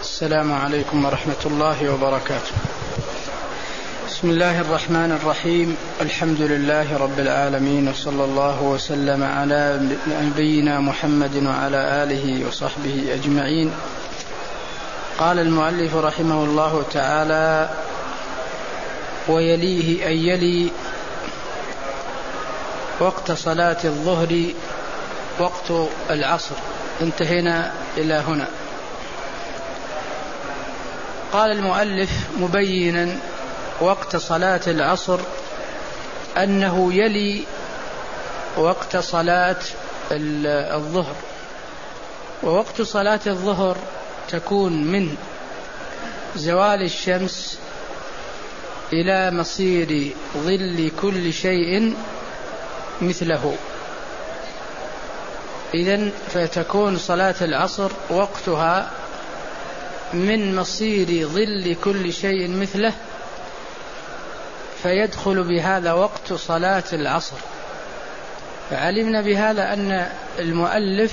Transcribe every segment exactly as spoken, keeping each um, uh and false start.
السلام عليكم ورحمة الله وبركاته. بسم الله الرحمن الرحيم. الحمد لله رب العالمين، وصلى الله وسلم على نبينا محمد وعلى آله وصحبه أجمعين. قال المؤلف رحمه الله تعالى: ويليه أن يلي وقت صلاة الظهر وقت العصر. انتهينا إلى هنا. قال المؤلف مبينا وقت صلاة العصر أنه يلي وقت صلاة الظهر. ووقت صلاة الظهر تكون من زوال الشمس إلى مصير ظل كل شيء مثله. إذن فتكون صلاة العصر وقتها من مصير ظل كل شيء مثله، فيدخل بهذا وقت صلاة العصر. فعلمنا بهذا أن المؤلف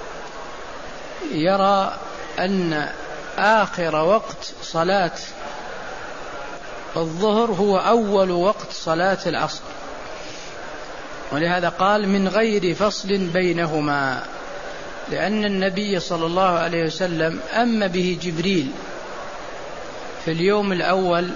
يرى أن آخر وقت صلاة الظهر هو أول وقت صلاة العصر، ولهذا قال من غير فصل بينهما، لأن النبي صلى الله عليه وسلم أم به جبريل في اليوم الأول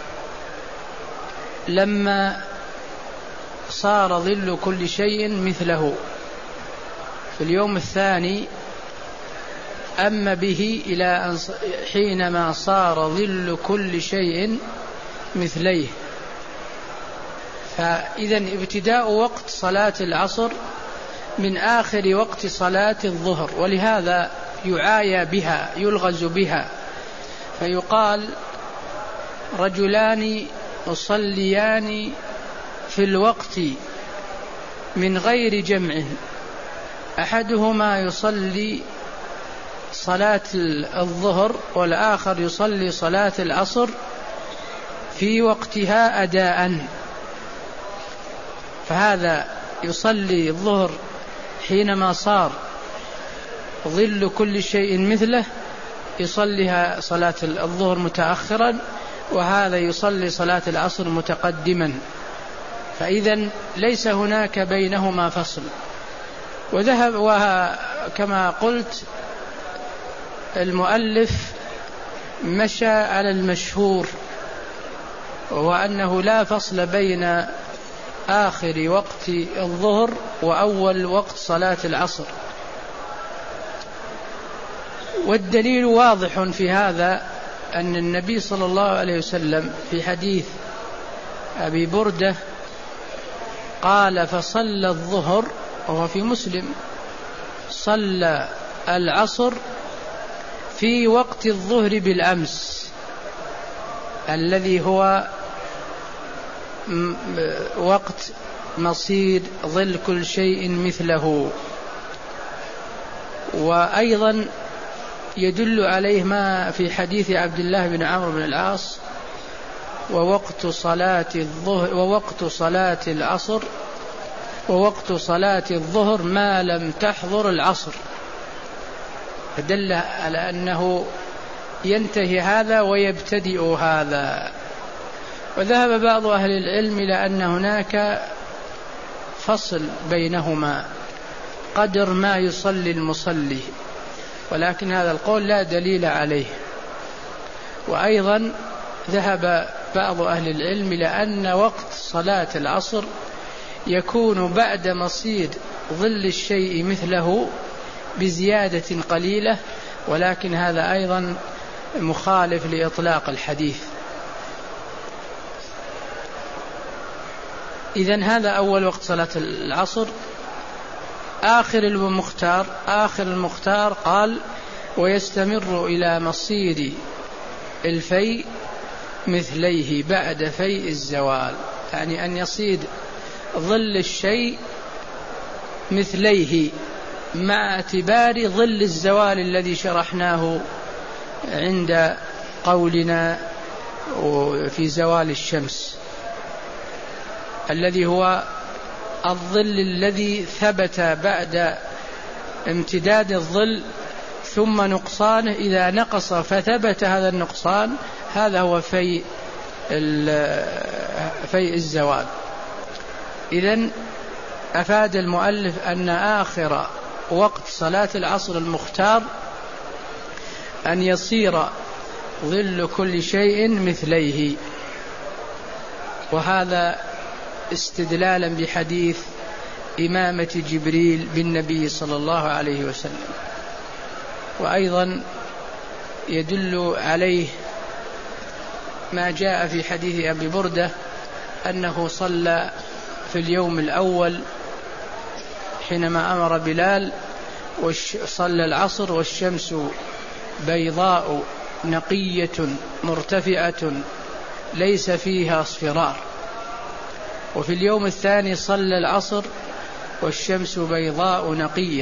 لما صار ظل كل شيء مثله. في اليوم الثاني أم به إلى حينما صار ظل كل شيء مثليه. فإذا ابتداء وقت صلاة العصر من آخر وقت صلاة الظهر، ولهذا يعايى بها يلغز بها، فيقال رجلان يصليان في الوقت من غير جمع، أحدهما يصلي صلاة الظهر والآخر يصلي صلاة العصر في وقتها أداء. فهذا يصلي الظهر حينما صار ظل كل شيء مثله، يصليها صلاة الظهر متأخرا، وهذا يصلي صلاة العصر متقدما. فإذا ليس هناك بينهما فصل. وذهب وكما قلت المؤلف مشى على المشهور، وهو أنه لا فصل بين آخر وقت الظهر وأول وقت صلاة العصر. والدليل واضح في هذا أن النبي صلى الله عليه وسلم في حديث أبي بردة قال: فصلى الظهر، وهو في مسلم، صلى العصر في وقت الظهر بالأمس الذي هو وقت مصير ظل كل شيء مثله. وأيضا يدل عليه ما في حديث عبد الله بن عمرو بن العاص: ووقت صلاة الظهر ووقت صلاة العصر ووقت صلاة الظهر ما لم تحضر العصر. فدل على أنه ينتهي هذا ويبتدئ هذا. وذهب بعض أهل العلم إلى أن هناك فصل بينهما قدر ما يصلي المصلي، ولكن هذا القول لا دليل عليه. وأيضا ذهب بعض أهل العلم إلى أن وقت صلاة العصر يكون بعد مصير ظل الشيء مثله بزيادة قليلة، ولكن هذا أيضا مخالف لإطلاق الحديث. إذن هذا أول وقت صلاة العصر. آخر المختار آخر المختار قال: ويستمر إلى مصير الفيء مثليه بعد فيء الزوال، يعني أن يصير ظل الشيء مثليه مع اعتبار ظل الزوال الذي شرحناه عند قولنا في زوال الشمس، الذي هو الظل الذي ثبت بعد امتداد الظل ثم نقصانه إذا نقص فثبت هذا النقصان، هذا هو في في الزوال. إذن أفاد المؤلف أن آخر وقت صلاة العصر المختار أن يصير ظل كل شيء مثليه، وهذا استدلالا بحديث إمامة جبريل بالنبي صلى الله عليه وسلم. وأيضا يدل عليه ما جاء في حديث أبي بردة أنه صلى في اليوم الأول حينما أمر بلال وصلى العصر والشمس بيضاء نقية مرتفعة ليس فيها اصفرار، وفي اليوم الثاني صلى العصر والشمس بيضاء نقية.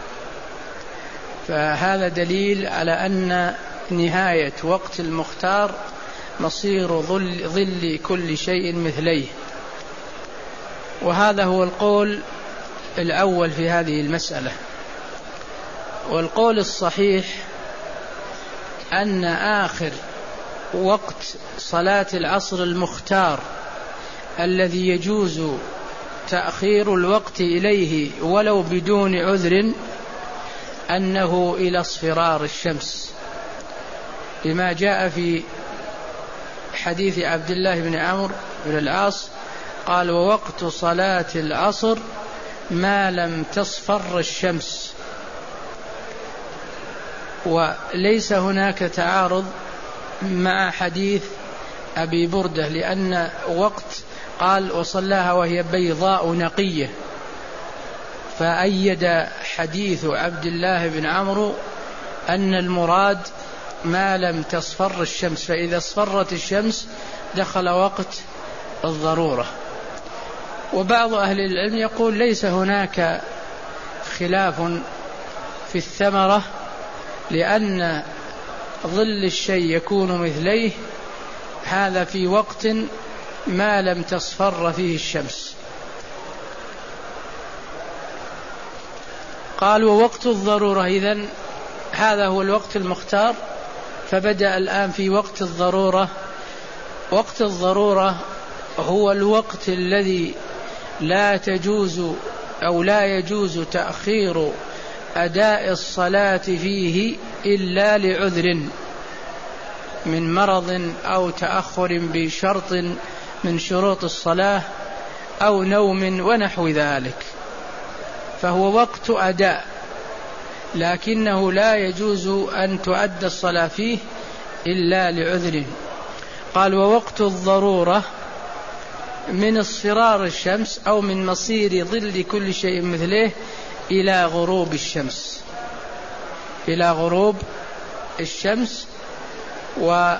فهذا دليل على أن نهاية وقت المختار مصير ظل, ظل كل شيء مثليه، وهذا هو القول الأول في هذه المسألة. والقول الصحيح أن آخر وقت صلاة العصر المختار الذي يجوز تأخير الوقت إليه ولو بدون عذر أنه إلى اصفرار الشمس، لما جاء في حديث عبد الله بن عمرو بن العاص قال: ووقت صلاة العصر ما لم تصفر الشمس. وليس هناك تعارض مع حديث أبي بردة، لأن وقت قال وصلاها وهي بيضاء نقية، فأيد حديث عبد الله بن عمرو أن المراد ما لم تصفر الشمس، فإذا اصفرت الشمس دخل وقت الضرورة. وبعض أهل العلم يقول ليس هناك خلاف في الثمرة، لأن ظل الشيء يكون مثليه، هذا في وقت ما لم تصفر فيه الشمس. قال: ووقت الضرورة، إذن هذا هو الوقت المختار، فبدأ الآن في وقت الضرورة. وقت الضرورة هو الوقت الذي لا تجوز أو لا يجوز تأخير أداء الصلاة فيه إلا لعذر من مرض أو تأخر بشرط من شروط الصلاة أو نوم ونحو ذلك، فهو وقت أداء، لكنه لا يجوز أن تؤدى الصلاة فيه إلا لعذر. قال: ووقت الضرورة من اصفرار الشمس أو من مصير ظل كل شيء مثله إلى غروب الشمس، إلى غروب الشمس. وهذا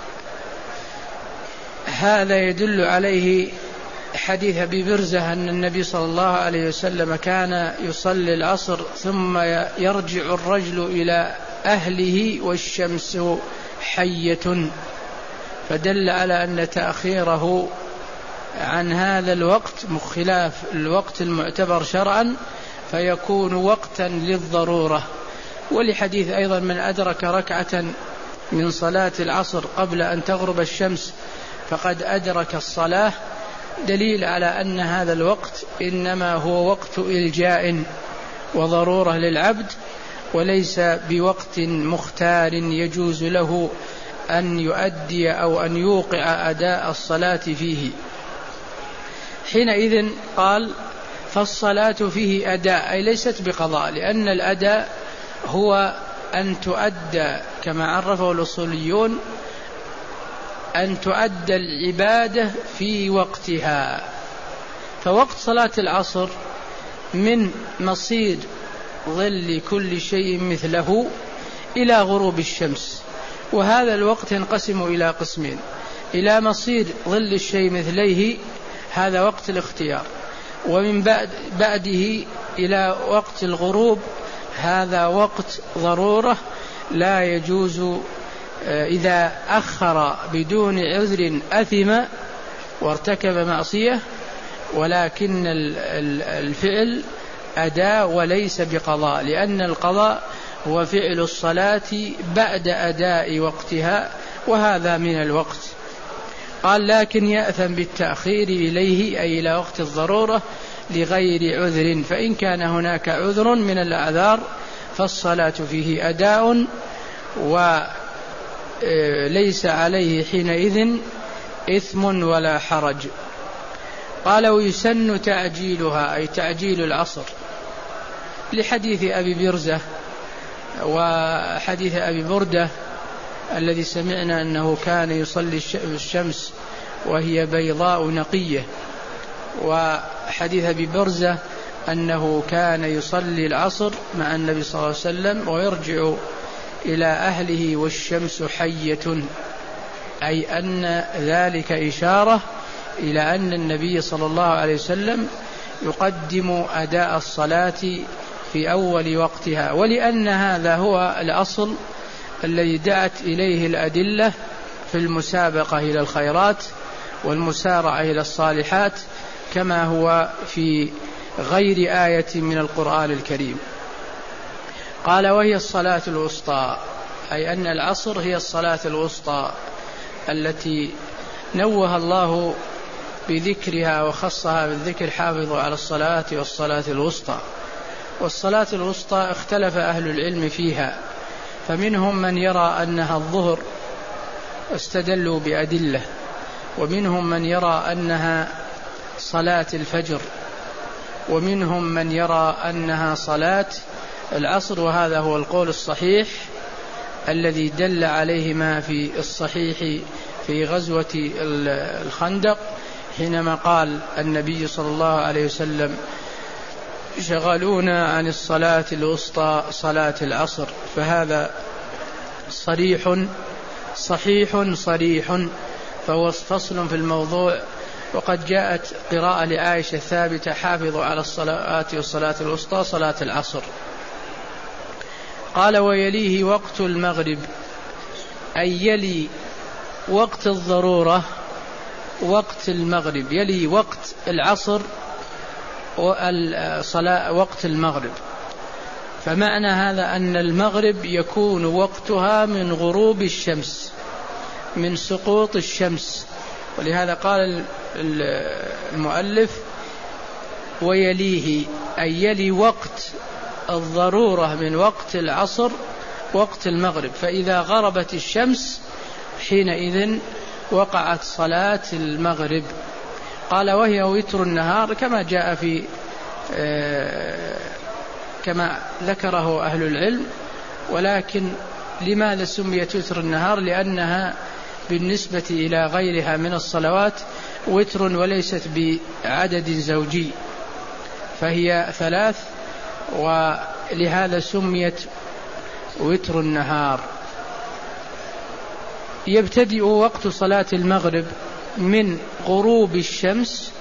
يدل عليه حديث أبي برزة أن النبي صلى الله عليه وسلم كان يصلي العصر ثم يرجع الرجل إلى أهله والشمس حية، فدل على أن تأخيره عن هذا الوقت مخلاف الوقت المعتبر شرعا، فيكون وقتا للضرورة. ولحديث أيضا: من أدرك ركعة من صلاة العصر قبل أن تغرب الشمس فقد أدرك الصلاة، دليل على أن هذا الوقت إنما هو وقت إلجاء وضرورة للعبد، وليس بوقت مختار يجوز له أن يؤدي أو أن يوقع أداء الصلاة فيه. حينئذ قال: فالصلاة فيه أداء، أي ليست بقضاء، لأن الأداء هو أن تؤدى كما عرفه الأصوليون، أن تؤدى العبادة في وقتها. فوقت صلاة العصر من مصير ظل كل شيء مثله إلى غروب الشمس، وهذا الوقت ينقسم إلى قسمين: إلى مصير ظل الشيء مثليه، هذا وقت الاختيار، ومن بعد بعده إلى وقت الغروب، هذا وقت ضرورة لا يجوز إذا أخر بدون عذر أثم وارتكب معصية، ولكن الفعل أداء وليس بقضاء، لأن القضاء هو فعل الصلاة بعد أداء وقتها، وهذا من الوقت. قال لكن يأثم بالتأخير إليه أي إلى وقت الضرورة لغير عذر، فإن كان هناك عذر من الأعذار فالصلاة فيه أداء وليس عليه حينئذ إثم ولا حرج. قال ويسن تعجيلها أي تعجيل العصر لحديث أبي برزة وحديث أبي بردة الذي سمعنا أنه كان يصلي الشمس وهي بيضاء نقية، وحديث أبي برزة أنه كان يصلي العصر مع النبي صلى الله عليه وسلم ويرجع إلى أهله والشمس حية، أي أن ذلك إشارة إلى أن النبي صلى الله عليه وسلم يقدم أداء الصلاة في أول وقتها، ولأن هذا هو الأصل الذي دعت إليه الأدلة في المسابقة إلى الخيرات والمسارعة إلى الصالحات، كما هو في غير آية من القرآن الكريم. قال وهي الصلاة الوسطى، أي أن العصر هي الصلاة الوسطى التي نوه الله بذكرها وخصها بالذكر حافظوا على الصلاة والصلاة الوسطى. والصلاة الوسطى اختلف أهل العلم فيها، فمنهم من يرى أنها الظهر استدلوا بأدلة، ومنهم من يرى أنها صلاة الفجر، ومنهم من يرى أنها صلاة العصر، وهذا هو القول الصحيح الذي دل عليه ما في الصحيح في غزوة الخندق حينما قال النبي صلى الله عليه وسلم شغلونا عن الصلاة الوسطى صلاة العصر، فهذا صريح صحيح صريح، فهو فصل في الموضوع. وقد جاءت قراءة لعائشة ثابتة حافظوا على الصلاة والصلاة الوسطى صلاة العصر. قال ويليه وقت المغرب، أي يلي وقت الضرورة وقت المغرب، يلي وقت العصر والصلاة وقت المغرب. فمعنى هذا أن المغرب يكون وقتها من غروب الشمس، من سقوط الشمس، ولهذا قال المؤلف ويليه أي يلي وقت الضرورة من وقت العصر وقت المغرب، فإذا غربت الشمس حينئذ وقعت صلاة المغرب. قال وهي وتر النهار كما جاء في كما ذكره أهل العلم، ولكن لماذا سميت وتر النهار؟ لأنها بالنسبة إلى غيرها من الصلوات وتر وليست بعدد زوجي، فهي ثلاث، ولهذا سميت وتر النهار. يبتدئ وقت صلاة المغرب من غروب الشمس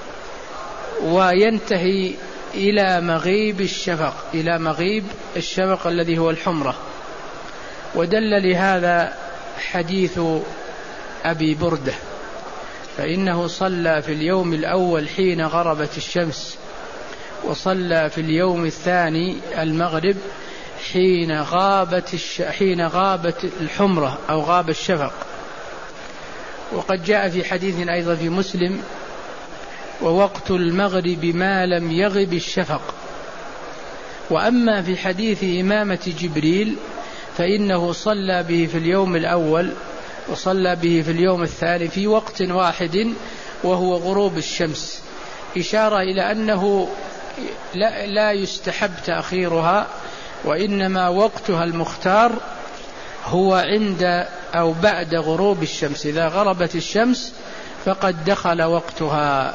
وينتهي إلى مغيب الشفق، إلى مغيب الشفق الذي هو الحمرة. ودل لهذا حديث أبي بردة، فإنه صلى في اليوم الأول حين غربت الشمس، وصلى في اليوم الثاني المغرب حين غابت الش... حين غابت الحمرة أو غاب الشفق. وقد جاء في حديث أيضا في مسلم ووقت المغرب ما لم يغب الشفق. وأما في حديث إمامة جبريل فإنه صلى به في اليوم الأول وصلى به في اليوم الثاني في وقت واحد وهو غروب الشمس، إشارة إلى أنه لا, لا يستحب تأخيرها، وإنما وقتها المختار هو عند أو بعد غروب الشمس، إذا غربت الشمس فقد دخل وقتها.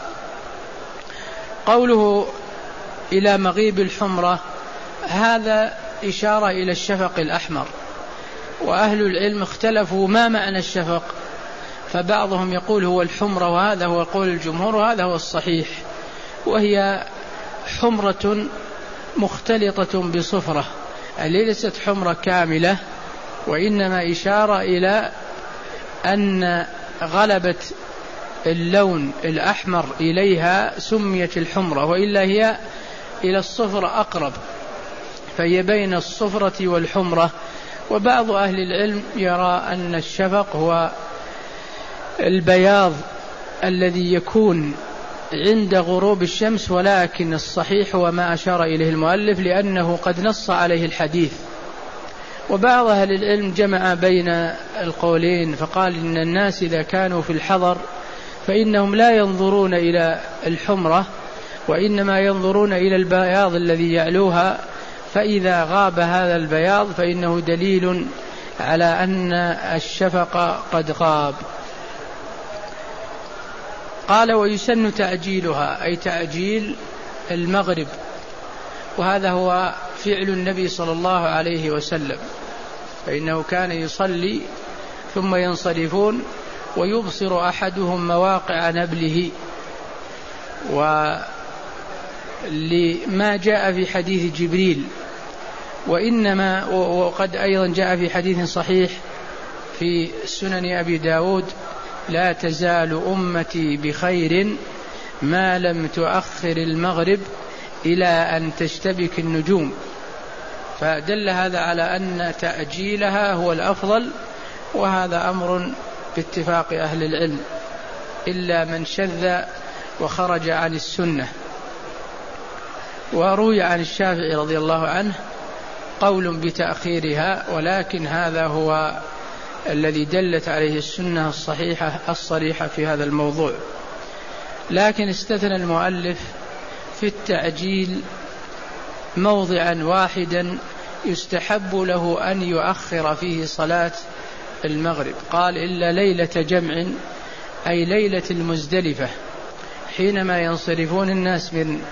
قوله إلى مغيب الحمرة هذا إشارة إلى الشفق الأحمر، وأهل العلم اختلفوا ما معنى الشفق، فبعضهم يقول هو الحمرة، وهذا هو قول الجمهور وهذا هو الصحيح، وهي حمرة مختلطة بصفرة، ليست حمرة كاملة، وإنما إشارة إلى أن غلبت اللون الأحمر إليها سميت الحمرة، وإلا هي إلى الصفر أقرب، فهي بين الصفرة والحمرة. وبعض أهل العلم يرى أن الشفق هو البياض الذي يكون عند غروب الشمس، ولكن الصحيح هو ما أشار إليه المؤلف لأنه قد نص عليه الحديث. وبعض أهل العلم جمع بين القولين فقال إن الناس إذا كانوا في الحضر فإنهم لا ينظرون إلى الحمرة وإنما ينظرون إلى البياض الذي يعلوها، فإذا غاب هذا البياض فإنه دليل على أن الشفق قد غاب. قال ويسن تعجيلها أي تعجيل المغرب، وهذا هو فعل النبي صلى الله عليه وسلم، فإنه كان يصلي ثم ينصرفون ويبصر أحدهم مواقع نبله، ولما جاء في حديث جبريل، وإنما وقد أيضا جاء في حديث صحيح في سنن أبي داود لا تزال أمتي بخير ما لم تؤخر المغرب إلى أن تشتبك النجوم، فدل هذا على أن تأجيلها هو الأفضل، وهذا أمر باتفاق أهل العلم إلا من شذ وخرج عن السنة. وروي عن الشافعي رضي الله عنه قول بتأخيرها، ولكن هذا هو الذي دلت عليه السنة الصحيحة الصريحة في هذا الموضوع. لكن استثنى المؤلف في التعجيل موضعا واحدا يستحب له أن يؤخر فيه صلاة المغرب، قال إلا ليلة جمع أي ليلة المزدلفة، حينما ينصرفون الناس من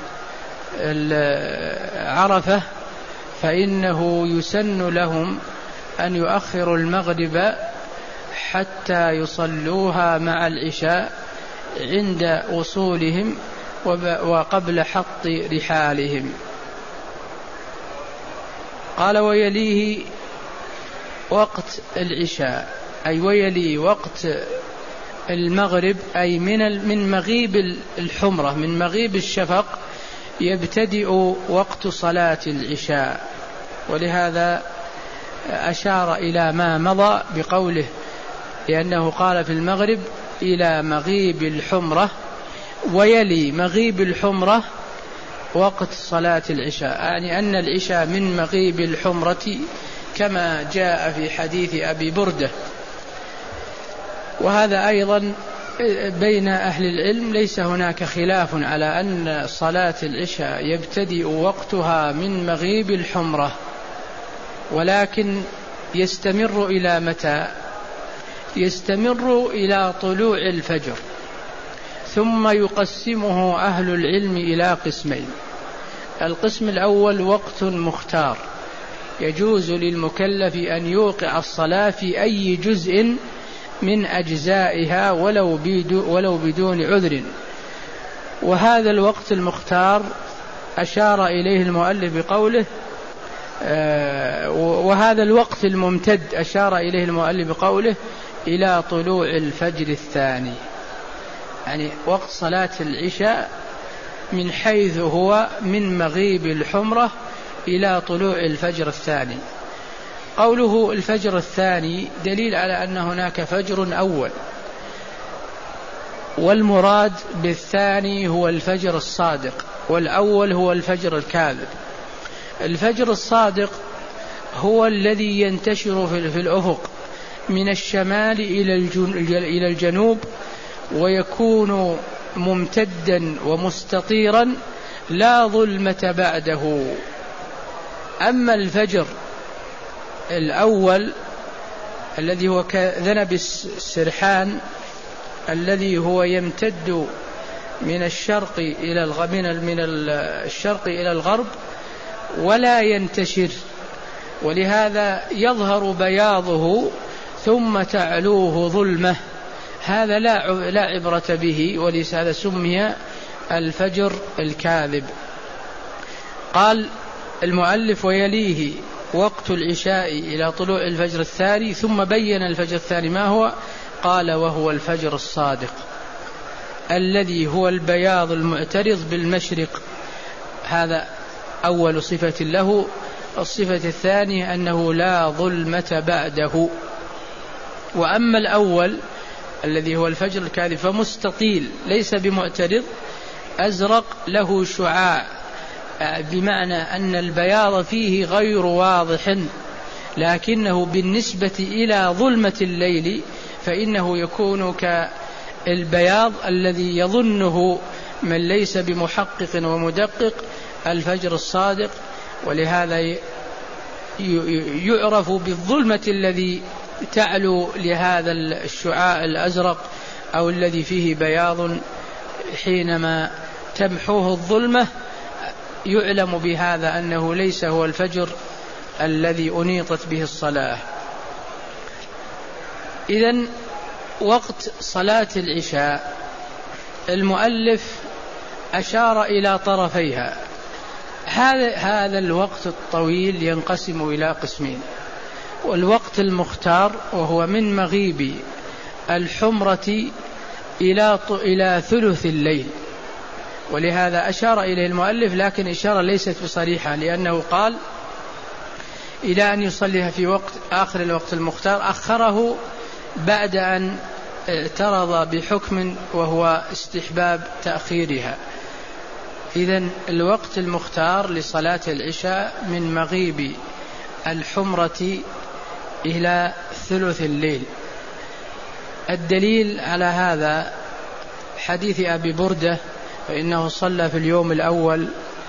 عرفة فإنه يسن لهم أن يؤخروا المغرب حتى يصلوها مع العشاء عند وصولهم وقبل حط رحالهم. قال ويليه وقت العشاء أي ويلي وقت المغرب أي من من مغيب الحمرة، من مغيب الشفق يبتدئ وقت صلاة العشاء، ولهذا أشار إلى ما مضى بقوله لأنه قال في المغرب إلى مغيب الحمرة، ويلي مغيب الحمرة وقت صلاة العشاء، يعني أن العشاء من مغيب الحمرة كما جاء في حديث أبي بردة. وهذا أيضا بين أهل العلم ليس هناك خلاف على أن صلاة العشاء يبتدئ وقتها من مغيب الحمرة، ولكن يستمر إلى متى؟ يستمر إلى طلوع الفجر، ثم يقسمه أهل العلم إلى قسمين. القسم الأول وقت مختار يجوز للمكلف أن يوقع الصلاة في أي جزء من أجزائها ولو ولو بدون عذر، وهذا الوقت المختار أشار إليه المؤلف بقوله آه وهذا الوقت الممتد أشار إليه المؤلف بقوله إلى طلوع الفجر الثاني، يعني وقت صلاة العشاء من حيث هو من مغيب الحمرة إلى طلوع الفجر الثاني. قوله الفجر الثاني دليل على أن هناك فجر أول، والمراد بالثاني هو الفجر الصادق، والأول هو الفجر الكاذب. الفجر الصادق هو الذي ينتشر في الأفق من الشمال إلى الجنوب ويكون ممتدا ومستطيرا لا ظلمة بعده. أما الفجر الأول الذي هو كذنب السرحان الذي هو يمتد من الشرق إلى الغرب من الشرق إلى الغرب ولا ينتشر، ولهذا يظهر بياضه ثم تعلوه ظلمة، هذا لا لا عبرة به، ولهذا سمي الفجر الكاذب. قال المؤلف ويليه وقت العشاء إلى طلوع الفجر الثاني، ثم بين الفجر الثاني ما هو، قال وهو الفجر الصادق الذي هو البياض المعترض بالمشرق، هذا أول صفة له الصفة الثانية أنه لا ظلمة بعده. وأما الأول الذي هو الفجر الكاذب فمستطيل ليس بمعترض، أزرق له شعاع، بمعنى أن البياض فيه غير واضح، لكنه بالنسبة إلى ظلمة الليل فإنه يكون كالبياض الذي يظنه من ليس بمحقق ومدقق الفجر الصادق. ولهذا يعرف بالظلمة الذي تعلو لهذا الشعاع الأزرق أو الذي فيه بياض، حينما تمحوه الظلمة يعلم بهذا أنه ليس هو الفجر الذي أنيطت به الصلاة. إذن وقت صلاة العشاء المؤلف أشار إلى طرفيها. هذا هذا الوقت الطويل ينقسم إلى قسمين: والوقت المختار وهو من مغيب الحمرة إلى إلى ثلث الليل، ولهذا أشار إليه المؤلف، لكن إشارة ليست بصريحة، لأنه قال إلى أن يصليها في وقت آخر الوقت المختار، أخره بعد أن اعترض بحكم وهو استحباب تأخيرها. إذن الوقت المختار لصلاة العشاء من مغيب الحمرة إلى ثلث الليل. الدليل على هذا حديث أبي بردة، فإنه صلى في اليوم الأول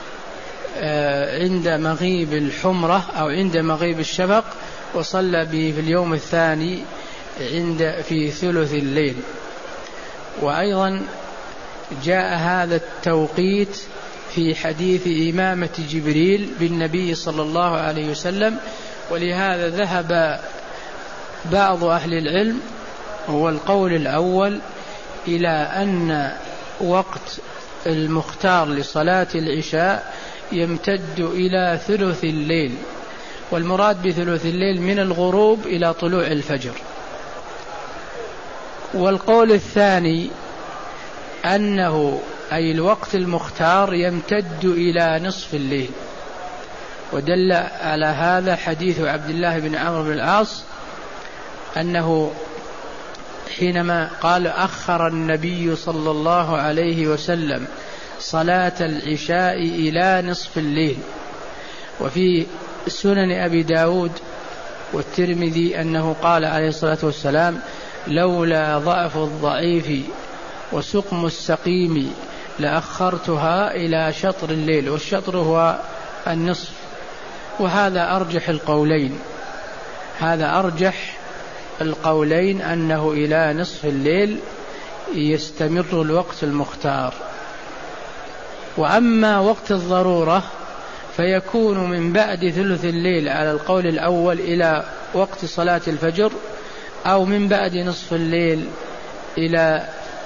عند مغيب الحمرة أو عند مغيب الشفق، وصلى به في اليوم الثاني عند في ثلث الليل. وأيضا جاء هذا التوقيت في حديث إمامة جبريل بالنبي صلى الله عليه وسلم. ولهذا ذهب بعض أهل العلم، هو القول الأول، إلى أن وقت المختار لصلاة العشاء يمتد إلى ثلث الليل، والمراد بثلث الليل من الغروب إلى طلوع الفجر. والقول الثاني أنه أي الوقت المختار يمتد إلى نصف الليل، ودل على هذا حديث عبد الله بن عمرو بن العاص أنه حينما قال أخر النبي صلى الله عليه وسلم صلاة العشاء إلى نصف الليل. وفي سنن أبي داود والترمذي أنه قال عليه الصلاة والسلام: لولا ضعف الضعيف وسقم السقيم لأخرتها إلى شطر الليل، والشطر هو النصف. وهذا أرجح القولين، هذا أرجح القولين أنه إلى نصف الليل يستمر الوقت المختار. وأما وقت الضرورة فيكون من بعد ثلث الليل على القول الأول إلى وقت صلاة الفجر، أو من بعد نصف الليل إلى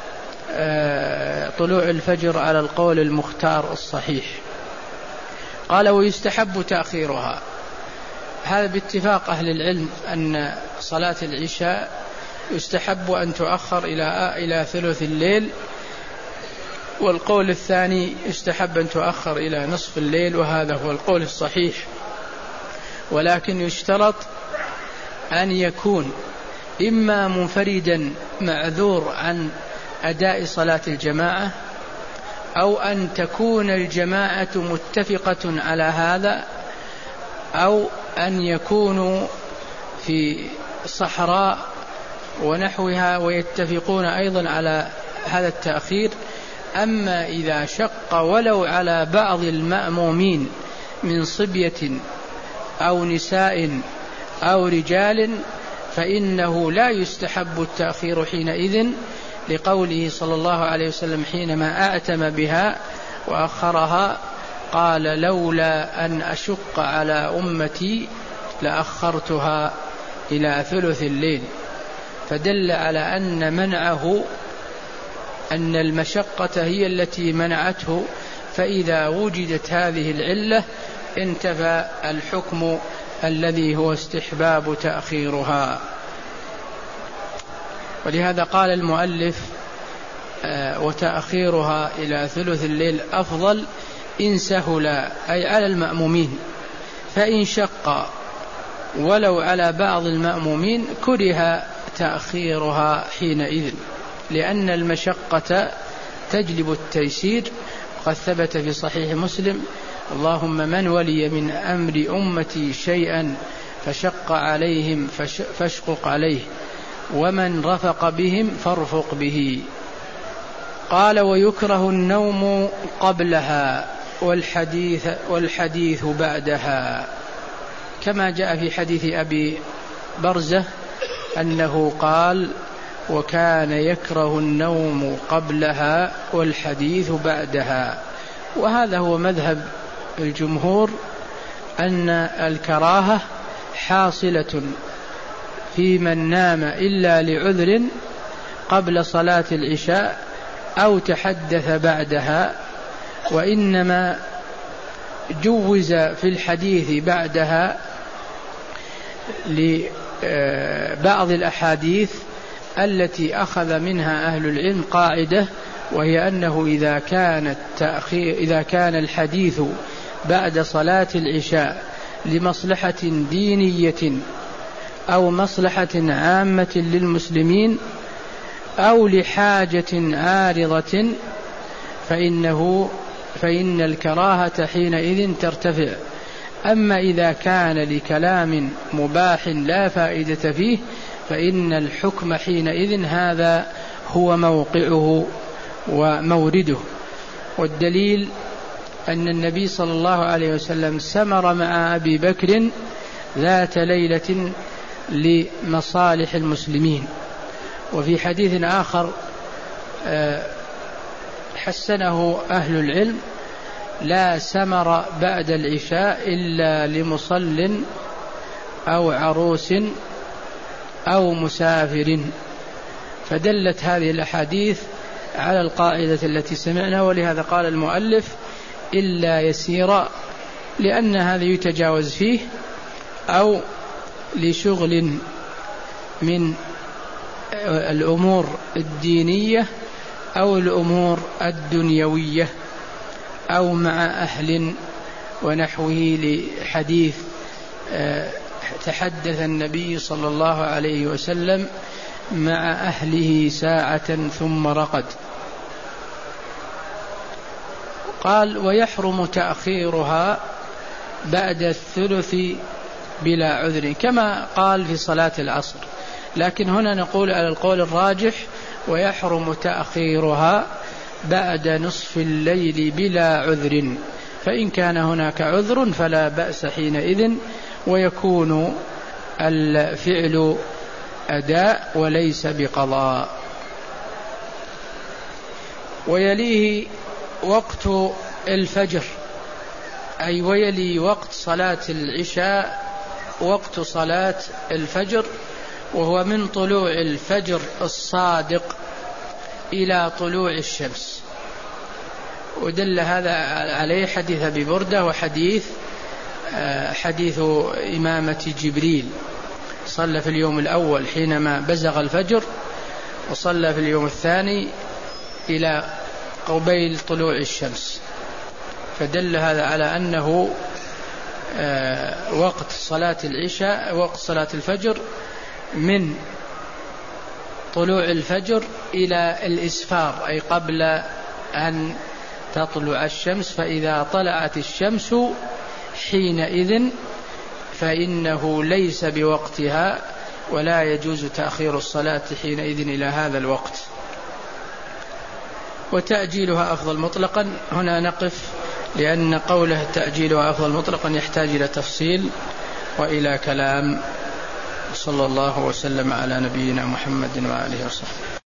طلوع الفجر على القول المختار الصحيح. قال: ويستحب تأخيرها. هذا باتفاق أهل العلم أن صلاة العشاء يستحب أن تؤخر إلى إلى ثلث الليل، والقول الثاني يستحب أن تؤخر إلى نصف الليل، وهذا هو القول الصحيح. ولكن يشترط أن يكون إما منفردا معذور عن أداء صلاة الجماعة، أو أن تكون الجماعة متفقة على هذا، أو أن يكونوا في صحراء ونحوها ويتفقون أيضا على هذا التأخير. أما إذا شق ولو على بعض المأمومين من صبية أو نساء أو رجال فإنه لا يستحب التأخير حينئذ، لقوله صلى الله عليه وسلم حينما أعتم بها وأخرها قال: لولا أن أشق على أمتي لأخرتها إلى ثلث الليل. فدل على أن منعه أن المشقة هي التي منعته، فإذا وجدت هذه العلة انتفى الحكم الذي هو استحباب تأخيرها. ولهذا قال المؤلف: وتأخيرها إلى ثلث الليل أفضل إن سهل، أي على المأمومين، فإن شق ولو على بعض المأمومين كره تأخيرها حينئذ، لأن المشقة تجلب التيسير. قد ثبت في صحيح مسلم: اللهم من ولي من أمر أمتي شيئا فشق عليهم فاشقق عليه، ومن رفق بهم فارفق به. قال: ويكره النوم قبلها والحديث, والحديث بعدها، كما جاء في حديث أبي برزة أنه قال: وكان يكره النوم قبلها والحديث بعدها. وهذا هو مذهب الجمهور، أن الكراهة حاصلة في من نام إلا لعذر قبل صلاة العشاء أو تحدث بعدها، وإنما جوز في الحديث بعدها لبعض الأحاديث التي أخذ منها أهل العلم قاعدة، وهي أنه إذا كان التأخير إذا كان الحديث بعد صلاة العشاء لمصلحة دينية أو مصلحة عامة للمسلمين أو لحاجة عارضة فإنه فإن الكراهة حينئذ ترتفع. أما إذا كان لكلام مباح لا فائدة فيه فإن الحكم حينئذ هذا هو موقعه ومورده. والدليل أن النبي صلى الله عليه وسلم سمر مع أبي بكر ذات ليلة لمصالح المسلمين. وفي حديث آخر حسنه أهل العلم: لا سمر بعد العشاء إلا لمصل أو عروس أو مسافر. فدلت هذه الأحاديث على القاعدة التي سمعنا، ولهذا قال المؤلف: إلا يسيرا، لأن هذا يتجاوز فيه، أو لشغل من الأمور الدينية أو الأمور الدنيوية أو مع أهل ونحوه. لحديث تحدث النبي صلى الله عليه وسلم مع أهله ساعة ثم رقد. قال: ويحرم تأخيرها بعد الثلث بلا عذر، كما قال في صلاة العصر. لكن هنا نقول على القول الراجح: ويحرم تأخيرها بعد نصف الليل بلا عذر، فإن كان هناك عذر فلا بأس حينئذ، ويكون الفعل أداء وليس بقضاء. ويليه وقت الفجر، أي ويلي وقت صلاة العشاء وقت صلاة الفجر، وهو من طلوع الفجر الصادق إلى طلوع الشمس. ودل هذا عليه حديث أبي بردة وحديث حديث إمامة جبريل، صلى في اليوم الأول حينما بزغ الفجر، وصلى في اليوم الثاني إلى قبيل طلوع الشمس. فدل هذا على أنه وقت صلاة العشاء وقت صلاة الفجر من طلوع الفجر إلى الإسفار، أي قبل أن تطلع الشمس. فإذا طلعت الشمس حينئذ فإنه ليس بوقتها، ولا يجوز تأخير الصلاة حينئذ إلى هذا الوقت. وتأجيلها أفضل مطلقا، هنا نقف، لأن قوله تأجيلها أفضل مطلقا يحتاج إلى تفصيل وإلى كلام. صلى الله وسلم على نبينا محمد وآله وصحبه.